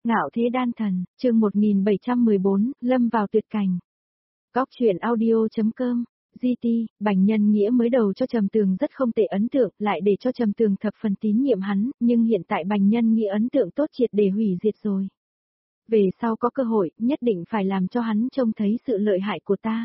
Ngạo thế đan thần, chương 1714, lâm vào tuyệt cảnh. Góc truyện audio.com, GT, Bành Nhân Nghĩa mới đầu cho Trầm Tường rất không tệ ấn tượng, lại để cho Trầm Tường thập phần tín nhiệm hắn, nhưng hiện tại Bành Nhân Nghĩa ấn tượng tốt triệt để hủy diệt rồi. Về sau có cơ hội, nhất định phải làm cho hắn trông thấy sự lợi hại của ta.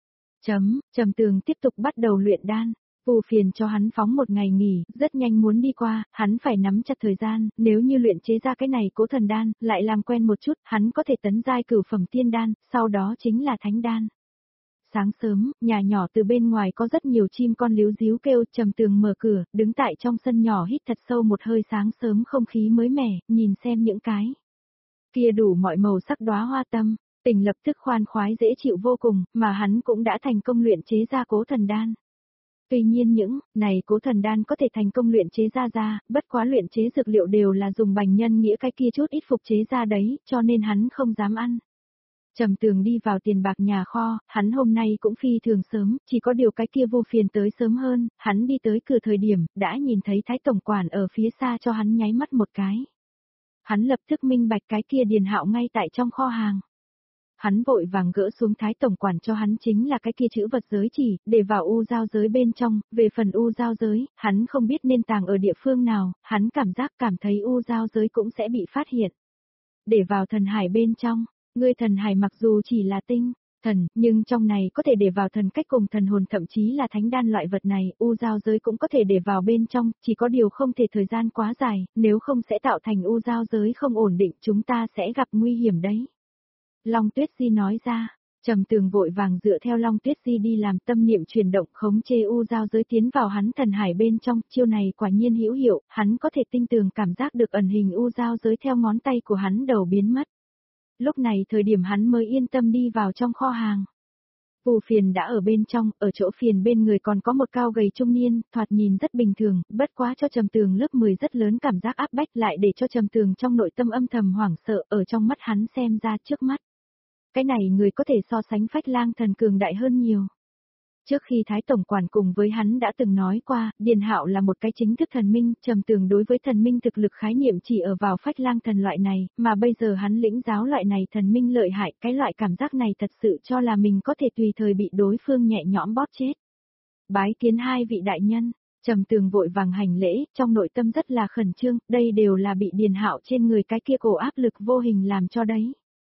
Trầm Tường tiếp tục bắt đầu luyện đan. Vu Phiền cho hắn phóng một ngày nghỉ, rất nhanh muốn đi qua, hắn phải nắm chặt thời gian, nếu như luyện chế ra cái này Cố Thần đan, lại làm quen một chút, hắn có thể tấn giai cửu phẩm tiên đan, sau đó chính là thánh đan. Sáng sớm, nhà nhỏ từ bên ngoài có rất nhiều chim con líu ríu kêu, Trầm Tường mở cửa, đứng tại trong sân nhỏ hít thật sâu một hơi sáng sớm không khí mới mẻ, nhìn xem những cái kia đủ mọi màu sắc đóa hoa tâm, tình lập tức khoan khoái dễ chịu vô cùng, mà hắn cũng đã thành công luyện chế ra Cố Thần đan. Tuy nhiên những này Cố Thần đan có thể thành công luyện chế ra, bất quá luyện chế dược liệu đều là dùng Bành Nhân Nghĩa cái kia chút ít phục chế ra đấy, cho nên hắn không dám ăn. Trầm Tường đi vào tiền bạc nhà kho, hắn hôm nay cũng phi thường sớm, chỉ có điều cái kia Vu Phiền tới sớm hơn, hắn đi tới cửa thời điểm, đã nhìn thấy Thái tổng quản ở phía xa cho hắn nháy mắt một cái. Hắn lập tức minh bạch cái kia Điền Hạo ngay tại trong kho hàng. Hắn vội vàng gỡ xuống Thái tổng quản cho hắn chính là cái kia chữ vật giới chỉ, để vào u giao giới bên trong, về phần u giao giới, hắn không biết nên tàng ở địa phương nào, hắn cảm thấy u giao giới cũng sẽ bị phát hiện. Để vào thần hải bên trong, ngươi thần hải mặc dù chỉ là tinh, thần, nhưng trong này có thể để vào thần cách cùng thần hồn thậm chí là thánh đan loại vật này, u giao giới cũng có thể để vào bên trong, chỉ có điều không thể thời gian quá dài, nếu không sẽ tạo thành u giao giới không ổn định, chúng ta sẽ gặp nguy hiểm đấy. Long Tuyết Di nói ra, Trầm Tường vội vàng dựa theo Long Tuyết Di đi làm tâm niệm chuyển động khống chế u giao giới tiến vào hắn thần hải bên trong, chiêu này quả nhiên hữu hiệu, hắn có thể tinh tường cảm giác được ẩn hình u giao giới theo ngón tay của hắn đầu biến mất. Lúc này thời điểm hắn mới yên tâm đi vào trong kho hàng. Vu Phiền đã ở bên trong, ở chỗ Phiền bên người còn có một cao gầy trung niên, thoạt nhìn rất bình thường, bất quá cho Trầm Tường lớp 10 rất lớn cảm giác áp bách lại để cho Trầm Tường trong nội tâm âm thầm hoảng sợ, ở trong mắt hắn xem ra trước mắt. Cái này người có thể so sánh Phách Lang thần cường đại hơn nhiều. Trước khi Thái tổng quản cùng với hắn đã từng nói qua, Điền Hạo là một cái chính thức thần minh, Trầm Tường đối với thần minh thực lực khái niệm chỉ ở vào Phách Lang thần loại này, mà bây giờ hắn lĩnh giáo loại này thần minh lợi hại, cái loại cảm giác này thật sự cho là mình có thể tùy thời bị đối phương nhẹ nhõm bóp chết. Bái kiến hai vị đại nhân, Trầm Tường vội vàng hành lễ, trong nội tâm rất là khẩn trương, đây đều là bị Điền Hạo trên người cái kia cổ áp lực vô hình làm cho đấy.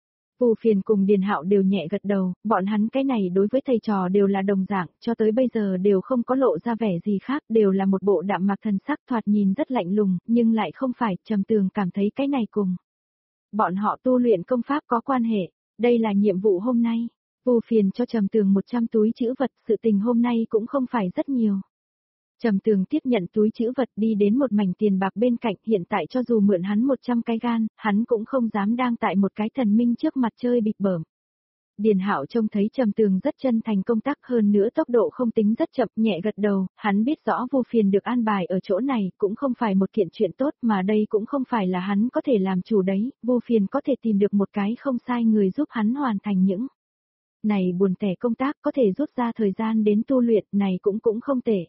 Vu Phiền cùng Điền Hạo đều nhẹ gật đầu, bọn hắn cái này đối với thầy trò đều là đồng dạng, cho tới bây giờ đều không có lộ ra vẻ gì khác, đều là một bộ đạm mạc thần sắc thoạt nhìn rất lạnh lùng, nhưng lại không phải, Trầm Tường cảm thấy cái này cùng bọn họ tu luyện công pháp có quan hệ, đây là nhiệm vụ hôm nay. Vu Phiền cho Trầm Tường 100 túi trữ vật, sự tình hôm nay cũng không phải rất nhiều. Trầm Tường tiếp nhận túi trữ vật đi đến một mảnh tiền bạc bên cạnh, hiện tại cho dù mượn hắn 100 cái gan, hắn cũng không dám đang tại một cái thần minh trước mặt chơi bịp bợm. Điền Hạo trông thấy Trầm Tường rất chân thành công tác, hơn nữa tốc độ không tính rất chậm, nhẹ gật đầu, hắn biết rõ Vu Phiền được an bài ở chỗ này cũng không phải một kiện chuyện tốt, mà đây cũng không phải là hắn có thể làm chủ đấy, Vu Phiền có thể tìm được một cái không sai người giúp hắn hoàn thành những này buồn tẻ công tác, có thể rút ra thời gian đến tu luyện, này cũng không tệ.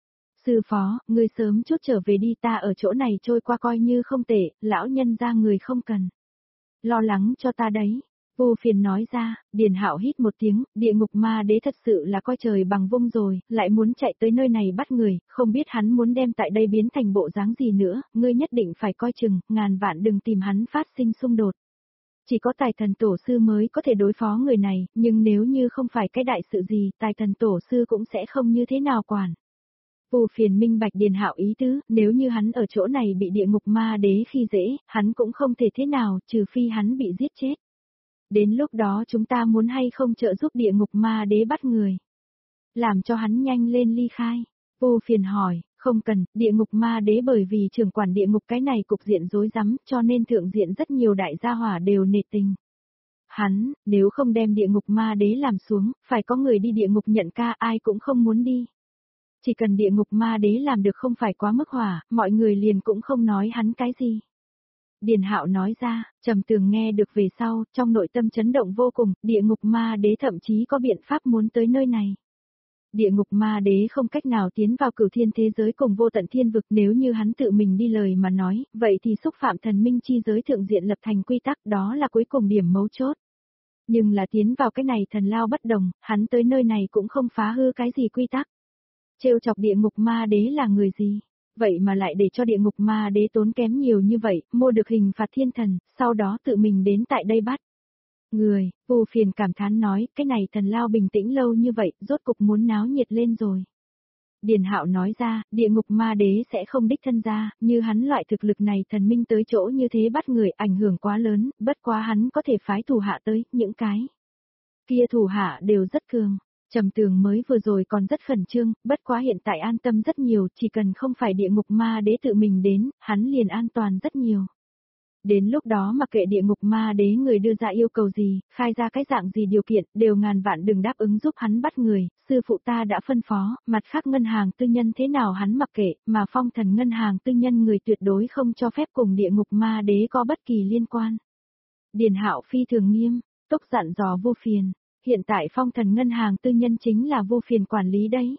Sư phó, ngươi sớm chút trở về đi, ta ở chỗ này trôi qua coi như không tệ, lão nhân ra người không cần lo lắng cho ta đấy. Vu Phiền nói ra, Điền Hạo hít một tiếng, địa ngục ma đế thật sự là coi trời bằng vung rồi, lại muốn chạy tới nơi này bắt người, không biết hắn muốn đem tại đây biến thành bộ dáng gì nữa, ngươi nhất định phải coi chừng, ngàn vạn đừng tìm hắn phát sinh xung đột. Chỉ có tài thần tổ sư mới có thể đối phó người này, nhưng nếu như không phải cái đại sự gì, tài thần tổ sư cũng sẽ không như thế nào quản. Vu Phiền minh bạch Điền Hạo ý tứ, nếu như hắn ở chỗ này bị địa ngục ma đế khi dễ, hắn cũng không thể thế nào, trừ phi hắn bị giết chết. Đến lúc đó chúng ta muốn hay không trợ giúp địa ngục ma đế bắt người. Làm cho hắn nhanh lên ly khai. Vu Phiền hỏi, không cần, địa ngục ma đế bởi vì trưởng quản địa ngục cái này cục diện rối rắm, cho nên thượng diện rất nhiều đại gia hỏa đều nể tình. Hắn, nếu không đem địa ngục ma đế làm xuống, phải có người đi địa ngục nhận ca, ai cũng không muốn đi. Chỉ cần địa ngục ma đế làm được không phải quá mức hỏa, mọi người liền cũng không nói hắn cái gì. Điền Hạo nói ra, Trầm Tường nghe được về sau, trong nội tâm chấn động vô cùng, địa ngục ma đế thậm chí có biện pháp muốn tới nơi này. Địa ngục ma đế không cách nào tiến vào cửu thiên thế giới cùng vô tận thiên vực, nếu như hắn tự mình đi lời mà nói, vậy thì xúc phạm thần minh chi giới thượng diện lập thành quy tắc, đó là cuối cùng điểm mấu chốt. Nhưng là tiến vào cái này thần lao bất đồng, hắn tới nơi này cũng không phá hư cái gì quy tắc. Trêu chọc địa ngục ma đế là người gì? Vậy mà lại để cho địa ngục ma đế tốn kém nhiều như vậy, mua được hình phạt thiên thần, sau đó tự mình đến tại đây bắt. Người, Vu Phiền cảm thán nói, cái này thần lao bình tĩnh lâu như vậy, rốt cục muốn náo nhiệt lên rồi. Điền Hạo nói ra, địa ngục ma đế sẽ không đích thân ra, như hắn loại thực lực này thần minh tới chỗ như thế bắt người ảnh hưởng quá lớn, bất quá hắn có thể phái thủ hạ tới, những cái kia thủ hạ đều rất cường. Trầm Tường mới vừa rồi còn rất khẩn trương, bất quá hiện tại an tâm rất nhiều, chỉ cần không phải địa ngục ma đế tự mình đến, hắn liền an toàn rất nhiều. Đến lúc đó mặc kệ địa ngục ma đế người đưa ra yêu cầu gì, khai ra cái dạng gì điều kiện, đều ngàn vạn đừng đáp ứng giúp hắn bắt người, sư phụ ta đã phân phó, mặt khác ngân hàng tư nhân thế nào hắn mặc kệ, mà phong thần ngân hàng tư nhân người tuyệt đối không cho phép cùng địa ngục ma đế có bất kỳ liên quan. Điền Hạo phi thường nghiêm, túc dặn dò Vô Phiền, hiện tại phong thần ngân hàng tư nhân chính là Vô Phiền quản lý đấy.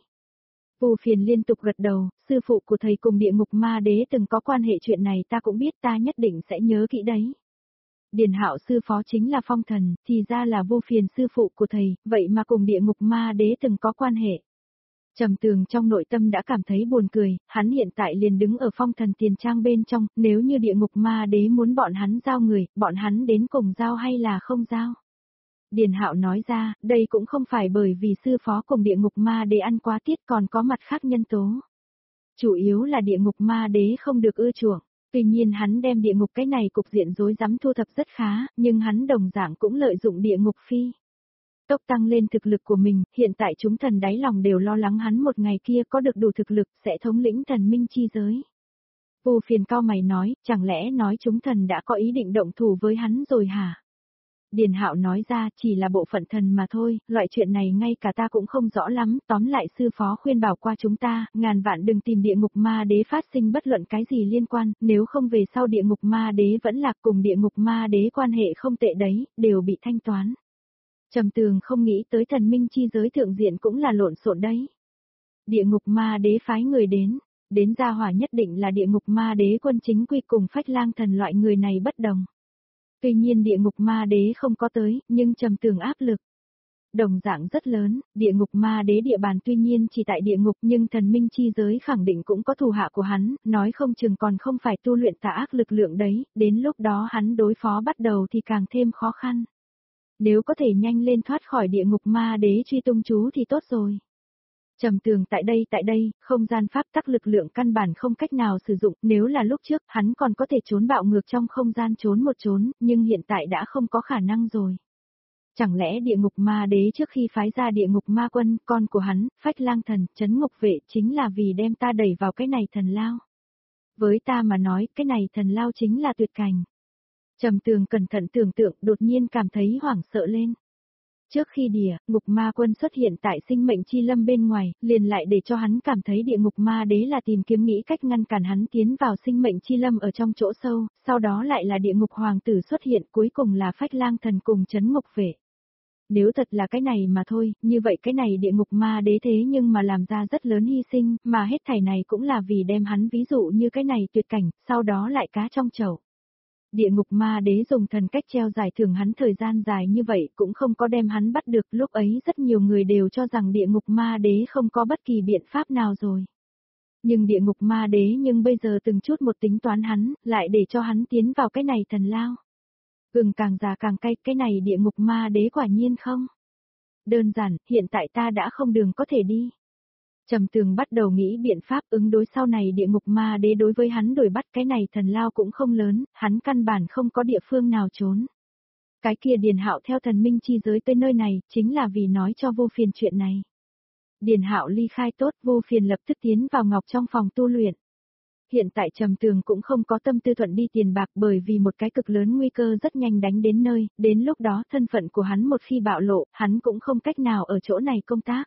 Vô Phiền liên tục gật đầu, sư phụ của thầy cùng địa ngục ma đế từng có quan hệ, chuyện này ta cũng biết, ta nhất định sẽ nhớ kỹ đấy. Điền Hạo sư phó chính là phong thần, thì ra là Vô Phiền sư phụ của thầy, vậy mà cùng địa ngục ma đế từng có quan hệ. Trầm Tường trong nội tâm đã cảm thấy buồn cười, hắn hiện tại liền đứng ở phong thần tiền trang bên trong, nếu như địa ngục ma đế muốn bọn hắn giao người, bọn hắn đến cùng giao hay là không giao. Điền Hạo nói ra, đây cũng không phải bởi vì sư phó cùng địa ngục ma đế ăn quá tiết, còn có mặt khác nhân tố. Chủ yếu là địa ngục ma đế không được ưa chuộng, tuy nhiên hắn đem địa ngục cái này cục diện rối rắm thu thập rất khá, nhưng hắn đồng dạng cũng lợi dụng địa ngục phi tốc tăng lên thực lực của mình, hiện tại chúng thần đáy lòng đều lo lắng hắn một ngày kia có được đủ thực lực sẽ thống lĩnh thần minh chi giới. Vô Phiền cao mày nói, chẳng lẽ nói chúng thần đã có ý định động thủ với hắn rồi hả? Điền Hạo nói ra, chỉ là bộ phận thần mà thôi, loại chuyện này ngay cả ta cũng không rõ lắm, tóm lại sư phó khuyên bảo qua chúng ta, ngàn vạn đừng tìm địa ngục ma đế phát sinh bất luận cái gì liên quan, nếu không về sau địa ngục ma đế vẫn lạc cùng địa ngục ma đế quan hệ không tệ đấy, đều bị thanh toán. Trầm Tường không nghĩ tới thần minh chi giới thượng diện cũng là lộn xộn đấy. Địa ngục ma đế phái người đến gia hỏa nhất định là địa ngục ma đế quân chính quy cùng Phách Lang thần loại người này bất đồng. Tuy nhiên địa ngục ma đế không có tới, nhưng Trầm Tường áp lực đồng dạng rất lớn, địa ngục ma đế địa bàn tuy nhiên chỉ tại địa ngục nhưng thần minh chi giới khẳng định cũng có thủ hạ của hắn, nói không chừng còn không phải tu luyện tà ác lực lượng đấy, đến lúc đó hắn đối phó bắt đầu thì càng thêm khó khăn. Nếu có thể nhanh lên thoát khỏi địa ngục ma đế truy tung chú thì tốt rồi. Trầm Tường tại đây, không gian pháp tắc lực lượng căn bản không cách nào sử dụng, nếu là lúc trước hắn còn có thể trốn bạo ngược trong không gian trốn một trốn, nhưng hiện tại đã không có khả năng rồi. Chẳng lẽ địa ngục ma đế trước khi phái ra địa ngục ma quân, con của hắn, Phách Lang thần, trấn ngục vệ chính là vì đem ta đẩy vào cái này thần lao. Với ta mà nói, cái này thần lao chính là tuyệt cảnh. Trầm Tường cẩn thận tưởng tượng, đột nhiên cảm thấy hoảng sợ lên. Trước khi địa ngục ma quân xuất hiện tại sinh mệnh chi lâm bên ngoài, liền lại để cho hắn cảm thấy địa ngục ma đế là tìm kiếm nghĩ cách ngăn cản hắn tiến vào sinh mệnh chi lâm ở trong chỗ sâu, sau đó lại là địa ngục hoàng tử xuất hiện, cuối cùng là Phách Lang thần cùng trấn ngục vệ. Nếu thật là cái này mà thôi, như vậy cái này địa ngục ma đế thế nhưng mà làm ra rất lớn hy sinh, mà hết thảy này cũng là vì đem hắn ví dụ như cái này tuyệt cảnh, sau đó lại cá trong chậu. Địa ngục ma đế dùng thần cách treo giải thưởng hắn thời gian dài như vậy cũng không có đem hắn bắt được, lúc ấy rất nhiều người đều cho rằng địa ngục ma đế không có bất kỳ biện pháp nào rồi. Nhưng địa ngục ma đế nhưng bây giờ từng chút một tính toán hắn, lại để cho hắn tiến vào cái này thần lao. Gừng càng già càng cay, cái này địa ngục ma đế quả nhiên không? Đơn giản, hiện tại ta đã không đường có thể đi. Trầm Tường bắt đầu nghĩ biện pháp ứng đối sau này địa ngục ma đế đối với hắn đuổi bắt, cái này thần lao cũng không lớn, hắn căn bản không có địa phương nào trốn. Cái kia Điền Hạo theo thần minh chi giới tới nơi này, chính là vì nói cho Vô Phiền chuyện này. Điền Hạo ly khai tốt, Vô Phiền lập tức tiến vào ngọc trong phòng tu luyện. Hiện tại Trầm Tường cũng không có tâm tư thuận đi tiền bạc, bởi vì một cái cực lớn nguy cơ rất nhanh đánh đến nơi, đến lúc đó thân phận của hắn một khi bạo lộ, hắn cũng không cách nào ở chỗ này công tác.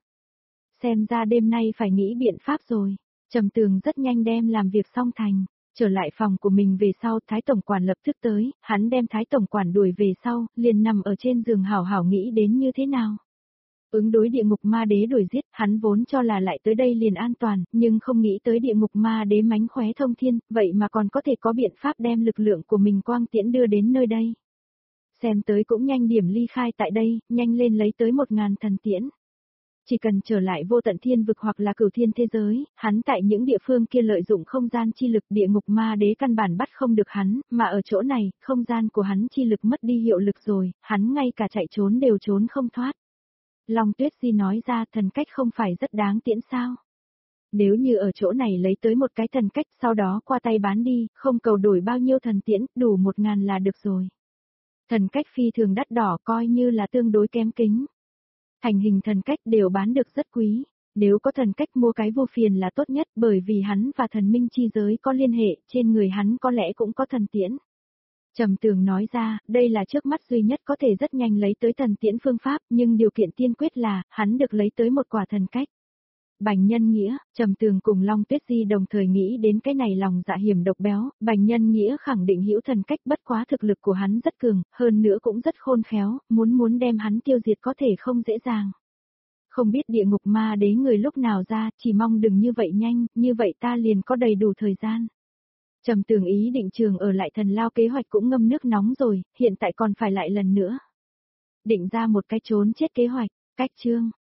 Xem ra đêm nay phải nghĩ biện pháp rồi. Trầm Tường rất nhanh đem làm việc xong thành, trở lại phòng của mình về sau, Thái Tổng Quản lập tức tới, hắn đem Thái Tổng Quản đuổi về sau, liền nằm ở trên giường hảo hảo nghĩ đến như thế nào. Ứng đối địa ngục ma đế đuổi giết, hắn vốn cho là lại tới đây liền an toàn, nhưng không nghĩ tới địa ngục ma đế mánh khóe thông thiên, vậy mà còn có thể có biện pháp đem lực lượng của mình quang tiễn đưa đến nơi đây. Xem tới cũng nhanh điểm ly khai tại đây, nhanh lên lấy tới 1000 thần tiễn. Chỉ cần trở lại vô tận thiên vực hoặc là cửu thiên thế giới, hắn tại những địa phương kia lợi dụng không gian chi lực địa ngục ma đế căn bản bắt không được hắn, mà ở chỗ này, không gian của hắn chi lực mất đi hiệu lực rồi, hắn ngay cả chạy trốn đều trốn không thoát. Long Tuyết Di nói ra thần cách không phải rất đáng tiễn sao. Nếu như ở chỗ này lấy tới một cái thần cách sau đó qua tay bán đi, không cầu đổi bao nhiêu thần tiễn, đủ 1000 là được rồi. Thần cách phi thường đắt đỏ coi như là tương đối kém kính. Thành hình thần cách đều bán được rất quý. Nếu có thần cách mua cái vô phiền là tốt nhất bởi vì hắn và thần minh chi giới có liên hệ, trên người hắn có lẽ cũng có thần tiễn. Trầm Tường nói ra, đây là trước mắt duy nhất có thể rất nhanh lấy tới thần tiễn phương pháp, nhưng điều kiện tiên quyết là, hắn được lấy tới một quả thần cách. Bành Nhân Nghĩa, Trầm Tường cùng Long Tuyết Di đồng thời nghĩ đến cái này lòng dạ hiểm độc béo, Bành Nhân Nghĩa khẳng định hữu thần cách bất quá thực lực của hắn rất cường, hơn nữa cũng rất khôn khéo, muốn đem hắn tiêu diệt có thể không dễ dàng. Không biết địa ngục ma đế người lúc nào ra, chỉ mong đừng như vậy nhanh, như vậy ta liền có đầy đủ thời gian. Trầm Tường ý định trường ở lại thần lao kế hoạch cũng ngâm nước nóng rồi, hiện tại còn phải lại lần nữa. Định ra một cái trốn chết kế hoạch, cách chương.